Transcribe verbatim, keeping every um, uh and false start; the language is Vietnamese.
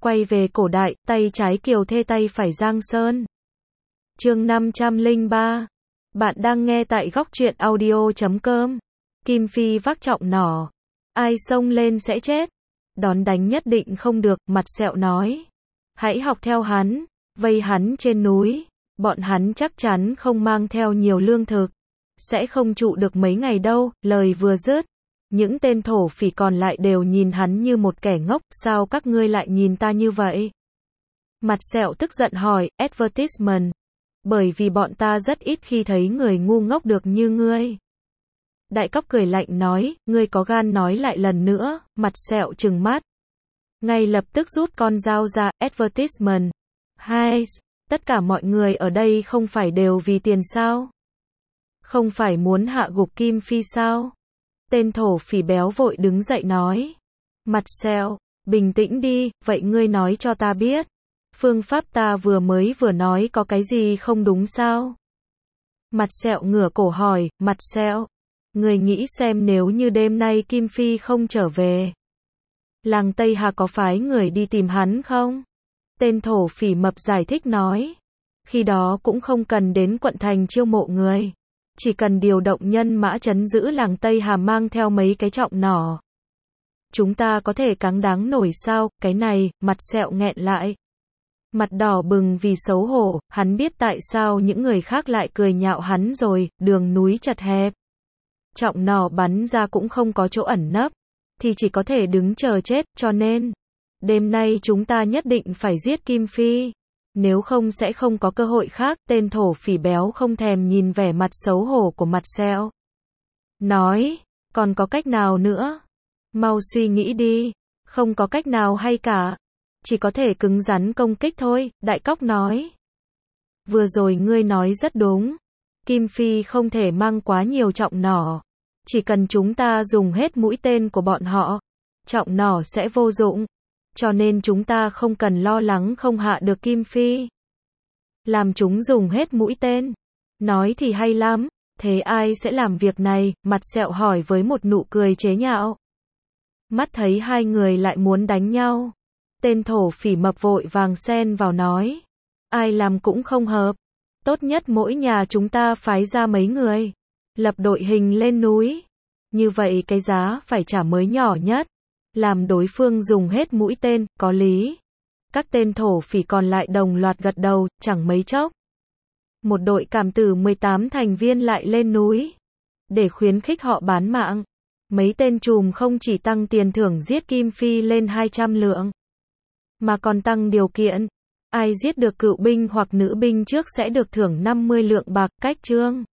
Quay về cổ đại, tay trái Kiều Thê tay phải Giang Sơn. Chương năm trăm lẻ ba. Bạn đang nghe tại góc truyện audio chấm com. Kim Phi vác trọng nỏ. Ai xông lên sẽ chết. Đón đánh nhất định không được, Mặt Sẹo nói. Hãy học theo hắn, vây hắn trên núi. Bọn hắn chắc chắn không mang theo nhiều lương thực. Sẽ không trụ được mấy ngày đâu, lời vừa dứt. Những tên thổ phỉ còn lại đều nhìn hắn như một kẻ ngốc, sao các ngươi lại nhìn ta như vậy? Mặt Sẹo tức giận hỏi, advertisement. Bởi vì bọn ta rất ít khi thấy người ngu ngốc được như ngươi. Đại Cóc cười lạnh nói, ngươi có gan nói lại lần nữa, Mặt Sẹo trừng mắt. Ngay lập tức rút con dao ra, advertisement. Hai, tất cả mọi người ở đây không phải đều vì tiền sao? Không phải muốn hạ gục Kim Phi sao? Tên thổ phỉ béo vội đứng dậy nói. Mặt Sẹo, bình tĩnh đi, vậy ngươi nói cho ta biết. Phương pháp ta vừa mới vừa nói có cái gì không đúng sao? Mặt Sẹo ngửa cổ hỏi, Mặt Sẹo, ngươi nghĩ xem nếu như đêm nay Kim Phi không trở về. Làng Tây Hà có phái người đi tìm hắn không? Tên thổ phỉ mập giải thích nói. Khi đó cũng không cần đến quận thành chiêu mộ người. Chỉ cần điều động nhân mã trấn giữ làng Tây Hà mang theo mấy cái trọng nỏ. Chúng ta có thể cáng đáng nổi sao, cái này, Mặt Sẹo nghẹn lại. Mặt đỏ bừng vì xấu hổ, hắn biết tại sao những người khác lại cười nhạo hắn rồi, đường núi chật hẹp. Trọng nỏ bắn ra cũng không có chỗ ẩn nấp, thì chỉ có thể đứng chờ chết, cho nên, đêm nay chúng ta nhất định phải giết Kim Phi. Nếu không sẽ không có cơ hội khác, tên thổ phỉ béo không thèm nhìn vẻ mặt xấu hổ của Mặt Sẹo. Nói, còn có cách nào nữa? Mau suy nghĩ đi, không có cách nào hay cả. Chỉ có thể cứng rắn công kích thôi, Đại Cóc nói. Vừa rồi ngươi nói rất đúng. Kim Phi không thể mang quá nhiều trọng nỏ. Chỉ cần chúng ta dùng hết mũi tên của bọn họ, trọng nỏ sẽ vô dụng. Cho nên chúng ta không cần lo lắng không hạ được Kim Phi. Làm chúng dùng hết mũi tên. Nói thì hay lắm, thế ai sẽ làm việc này? Mặt Sẹo hỏi với một nụ cười chế nhạo. Mắt thấy hai người lại muốn đánh nhau. Tên thổ phỉ mập vội vàng xen vào nói. Ai làm cũng không hợp. Tốt nhất mỗi nhà chúng ta phái ra mấy người. Lập đội hình lên núi. Như vậy cái giá phải trả mới nhỏ nhất. Làm đối phương dùng hết mũi tên, có lý. Các tên thổ phỉ còn lại đồng loạt gật đầu, chẳng mấy chốc. Một đội cảm tử mười tám thành viên lại lên núi. Để khuyến khích họ bán mạng. Mấy tên trùm không chỉ tăng tiền thưởng giết Kim Phi lên hai trăm lượng. Mà còn tăng điều kiện. Ai giết được cựu binh hoặc nữ binh trước sẽ được thưởng năm mươi lượng bạc, cách chương.